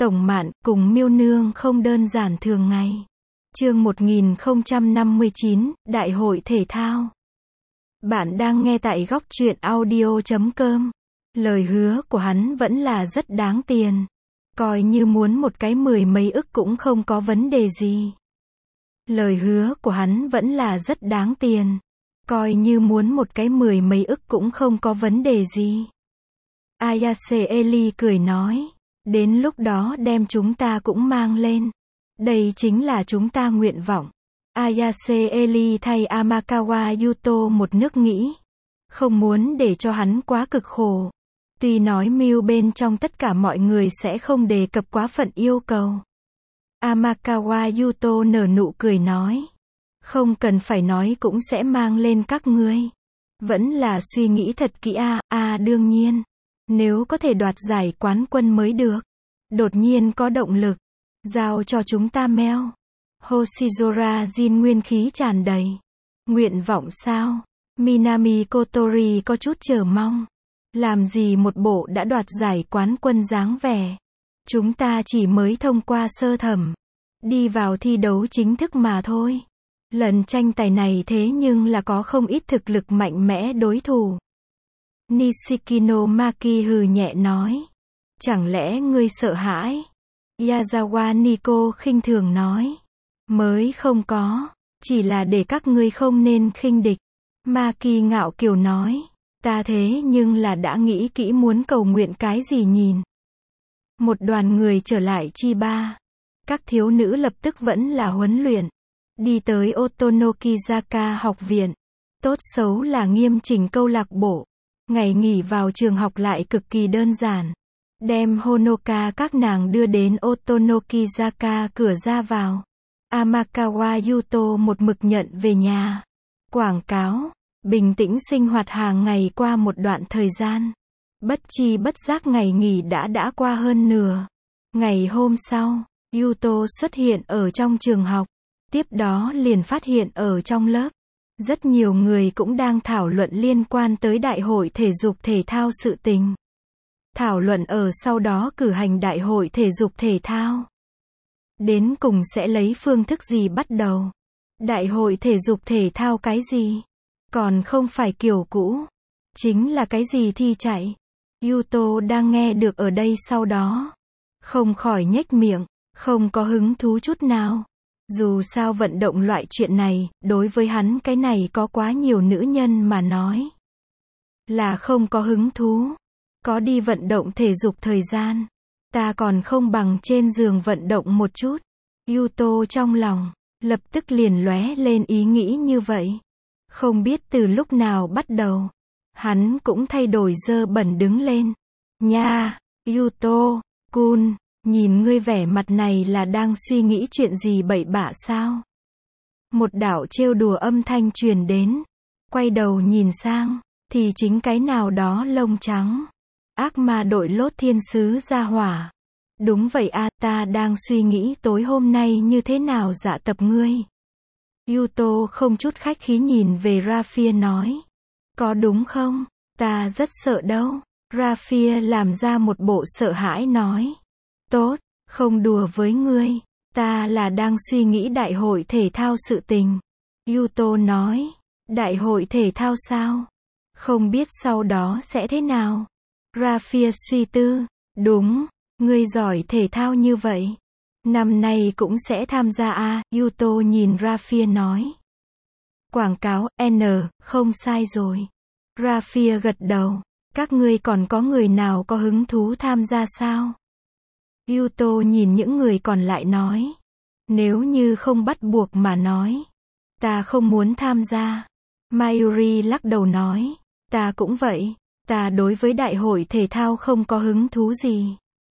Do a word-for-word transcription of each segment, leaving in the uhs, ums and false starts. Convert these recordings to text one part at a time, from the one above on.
Tổng Mạn cùng Miêu Nương không đơn giản thường ngày. Chương một nghìn không trăm năm mươi chín, Đại hội thể thao. Bạn đang nghe tại góc truyện audio chấm com. Lời hứa của hắn vẫn là rất đáng tiền. Coi như muốn một cái mười mấy ức cũng không có vấn đề gì. Lời hứa của hắn vẫn là rất đáng tiền. Coi như muốn một cái mười mấy ức cũng không có vấn đề gì. Ayase Eli cười nói. Đến lúc đó đem chúng ta cũng mang lên. Đây chính là chúng ta nguyện vọng. Ayase Eli thay Amakawa Yuto một nước nghĩ. Không muốn để cho hắn quá cực khổ. Tuy nói mưu bên trong tất cả mọi người sẽ không đề cập quá phận yêu cầu. Amakawa Yuto nở nụ cười nói. Không cần phải nói cũng sẽ mang lên các ngươi. Vẫn là suy nghĩ thật kỹ a, à, đương nhiên. Nếu có thể đoạt giải quán quân mới được. Đột nhiên có động lực. Giao cho chúng ta meo. Hoshizora Jin nguyên khí tràn đầy. Nguyện vọng sao? Minami Kotori có chút chờ mong. Làm gì một bộ đã đoạt giải quán quân dáng vẻ. Chúng ta chỉ mới thông qua sơ thẩm. Đi vào thi đấu chính thức mà thôi. Lần tranh tài này thế nhưng là có không ít thực lực mạnh mẽ đối thủ. Nishikino Maki hừ nhẹ nói. Chẳng lẽ ngươi sợ hãi? Yazawa Niko khinh thường nói. Mới không có. Chỉ là để các ngươi không nên khinh địch. Maki ngạo kiều nói. Ta thế nhưng là đã nghĩ kỹ muốn cầu nguyện cái gì nhìn. Một đoàn người trở lại Chiba. Các thiếu nữ lập tức vẫn là huấn luyện. Đi tới Otonokizaka học viện. Tốt xấu là nghiêm chỉnh câu lạc bộ. Ngày nghỉ vào trường học lại cực kỳ đơn giản. Đem Honoka các nàng đưa đến Otonokizaka cửa ra vào. Amakawa Yuto một mực nhận về nhà. Quảng cáo. Bình tĩnh sinh hoạt hàng ngày qua một đoạn thời gian. Bất chi bất giác ngày nghỉ đã đã qua hơn nửa. Ngày hôm sau, Yuto xuất hiện ở trong trường học. Tiếp đó liền phát hiện ở trong lớp. Rất nhiều người cũng đang thảo luận liên quan tới đại hội thể dục thể thao sự tình. Thảo luận ở sau đó cử hành đại hội thể dục thể thao. Đến cùng sẽ lấy phương thức gì bắt đầu? Đại hội thể dục thể thao cái gì? Còn không phải kiểu cũ. Chính là cái gì thi chạy. Yuto đang nghe được ở đây sau đó. Không khỏi nhếch miệng. Không có hứng thú chút nào. Dù sao vận động loại chuyện này, đối với hắn cái này có quá nhiều nữ nhân mà nói. Là không có hứng thú. Có đi vận động thể dục thời gian. Ta còn không bằng trên giường vận động một chút. Yuto trong lòng, lập tức liền lóe lên ý nghĩ như vậy. Không biết từ lúc nào bắt đầu. Hắn cũng thay đổi dơ bẩn đứng lên. Nha, Yuto, Kun, nhìn ngươi vẻ mặt này là đang suy nghĩ chuyện gì bậy bạ sao? Một đạo trêu đùa âm thanh truyền đến. Quay đầu nhìn sang, thì chính cái nào đó lông trắng. Ác ma đội lốt thiên sứ ra hỏa. Đúng vậy a, ta đang suy nghĩ tối hôm nay như thế nào dạ tập ngươi. Yuto không chút khách khí nhìn về Rafia nói. Có đúng không? Ta rất sợ đâu. Rafia làm ra một bộ sợ hãi nói. Tốt, không đùa với ngươi. Ta là đang suy nghĩ đại hội thể thao sự tình. Yuto nói. Đại hội thể thao sao? Không biết sau đó sẽ thế nào? Rafia suy tư. Đúng, ngươi giỏi thể thao như vậy. Năm nay cũng sẽ tham gia a, Yuto nhìn Rafia nói. Quảng cáo, N, không sai rồi. Rafia gật đầu. Các ngươi còn có người nào có hứng thú tham gia sao? Yuto nhìn những người còn lại nói. Nếu như không bắt buộc mà nói. Ta không muốn tham gia. Mayuri lắc đầu nói. Ta cũng vậy. Ta đối với đại hội thể thao không có hứng thú gì.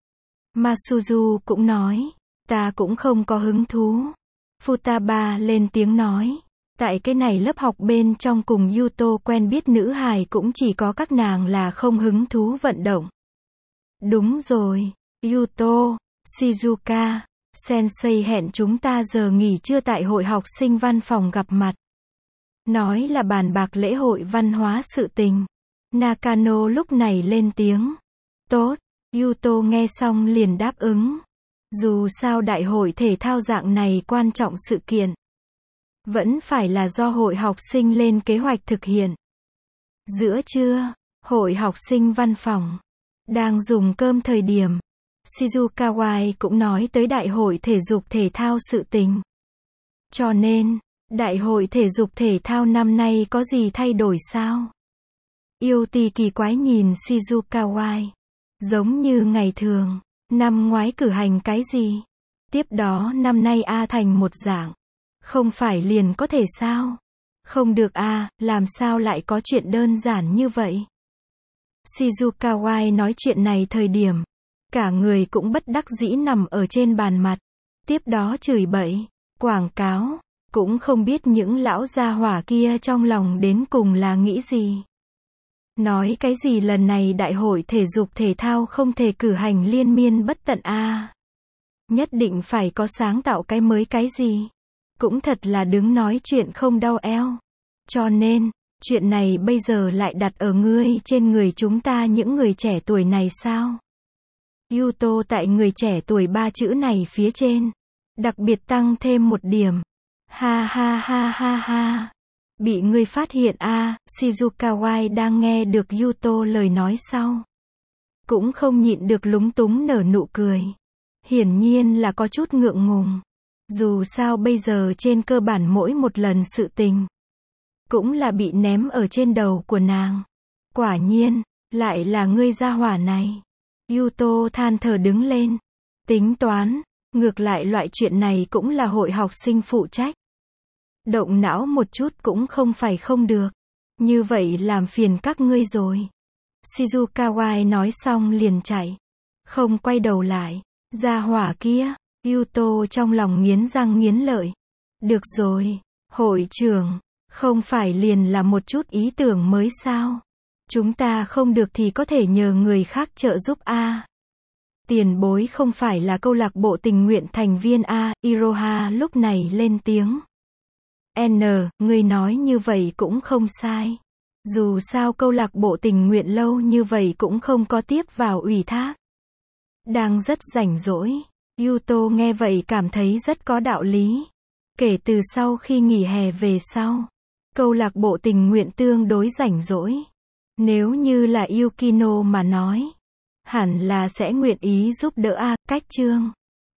Masuzu cũng nói. Ta cũng không có hứng thú. Futaba lên tiếng nói. Tại cái này lớp học bên trong cùng Yuto quen biết nữ hài cũng chỉ có các nàng là không hứng thú vận động. Đúng rồi. Yuto, Shizuka, Sensei hẹn chúng ta giờ nghỉ trưa tại hội học sinh văn phòng gặp mặt. Nói là bàn bạc lễ hội văn hóa sự tình. Nakano lúc này lên tiếng. Tốt, Yuto nghe xong liền đáp ứng. Dù sao đại hội thể thao dạng này quan trọng sự kiện, vẫn phải là do hội học sinh lên kế hoạch thực hiện. Giữa trưa, hội học sinh văn phòng đang dùng cơm thời điểm, Shizuka cũng nói tới đại hội thể dục thể thao sự tình. Cho nên, đại hội thể dục thể thao năm nay có gì thay đổi sao? Yuti kỳ quái nhìn Shizuka. Giống như ngày thường, năm ngoái cử hành cái gì? Tiếp đó năm nay A thành một dạng. Không phải liền có thể sao? Không được a, làm sao lại có chuyện đơn giản như vậy? Shizuka nói chuyện này thời điểm, cả người cũng bất đắc dĩ nằm ở trên bàn mặt. Tiếp đó chửi bậy, quảng cáo, cũng không biết những lão gia hỏa kia trong lòng đến cùng là nghĩ gì. Nói cái gì lần này đại hội thể dục thể thao không thể cử hành liên miên bất tận a. Nhất định phải có sáng tạo cái mới cái gì. Cũng thật là đứng nói chuyện không đau eo. Cho nên, chuyện này bây giờ lại đặt ở ngươi trên người chúng ta những người trẻ tuổi này sao? Yuto tại người trẻ tuổi ba chữ này phía trên, đặc biệt tăng thêm một điểm. Ha ha ha ha ha. Bị ngươi phát hiện a, à, Shizuka đang nghe được Yuto lời nói sau. Cũng không nhịn được lúng túng nở nụ cười. Hiển nhiên là có chút ngượng ngùng. Dù sao bây giờ trên cơ bản mỗi một lần sự tình, cũng là bị ném ở trên đầu của nàng. Quả nhiên, lại là ngươi gia hỏa này. Yuto than thở đứng lên. Tính toán, ngược lại loại chuyện này cũng là hội học sinh phụ trách. Động não một chút cũng không phải không được. Như vậy làm phiền các ngươi rồi. Shizuka nói xong liền chạy. Không quay đầu lại. Gia hỏa kia, Yuto trong lòng nghiến răng nghiến lợi. Được rồi, hội trưởng, không phải liền là một chút ý tưởng mới sao? Chúng ta không được thì có thể nhờ người khác trợ giúp a. Tiền bối không phải là câu lạc bộ tình nguyện thành viên a, Iroha lúc này lên tiếng. N, người nói như vậy cũng không sai. Dù sao câu lạc bộ tình nguyện lâu như vậy cũng không có tiếp vào ủy thác. Đang rất rảnh rỗi. Yuto nghe vậy cảm thấy rất có đạo lý. Kể từ sau khi nghỉ hè về sau, câu lạc bộ tình nguyện tương đối rảnh rỗi. Nếu như là Yukino mà nói, hẳn là sẽ nguyện ý giúp đỡ a, cách chương.